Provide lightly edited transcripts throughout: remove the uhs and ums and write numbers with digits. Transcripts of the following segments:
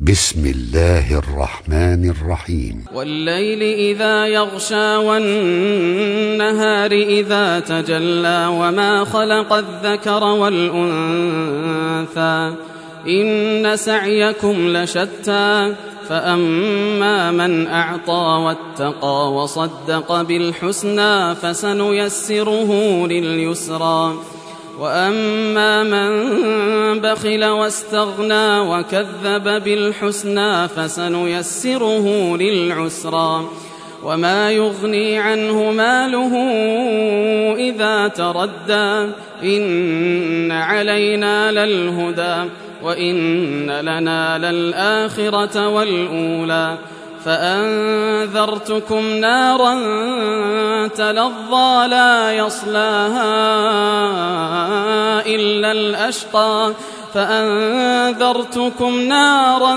بسم الله الرحمن الرحيم. والليل إذا يغشى والنهار إذا تجلى وما خلق الذكر والأنثى إن سعيكم لشتى فأما من أعطى واتقى وصدق بالحسنى فسنيسره لليسرى وأما من بخل واستغنى وكذب بالحسنى فسنيسره للعسرى وما يغني عنه ماله إذا تردى إن علينا للهدى وإن لنا للآخرة والأولى فأنذرتكم نارا تلظى لا يصلاها إلا الأشقى فأنذرتكم نارا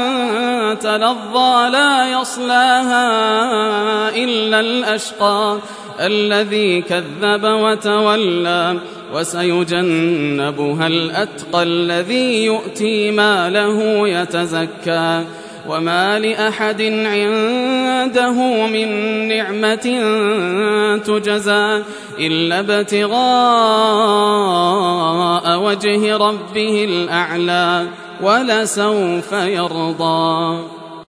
تلظى لا يصلاها إلا الأشقى الذي كذب وتولى وسيجنبها الأتقى الذي يؤتي ماله يتزكى وما لأحد عنده من نعمة تجزى إلا ابتغاء وجه ربه الأعلى ولسوف يرضى.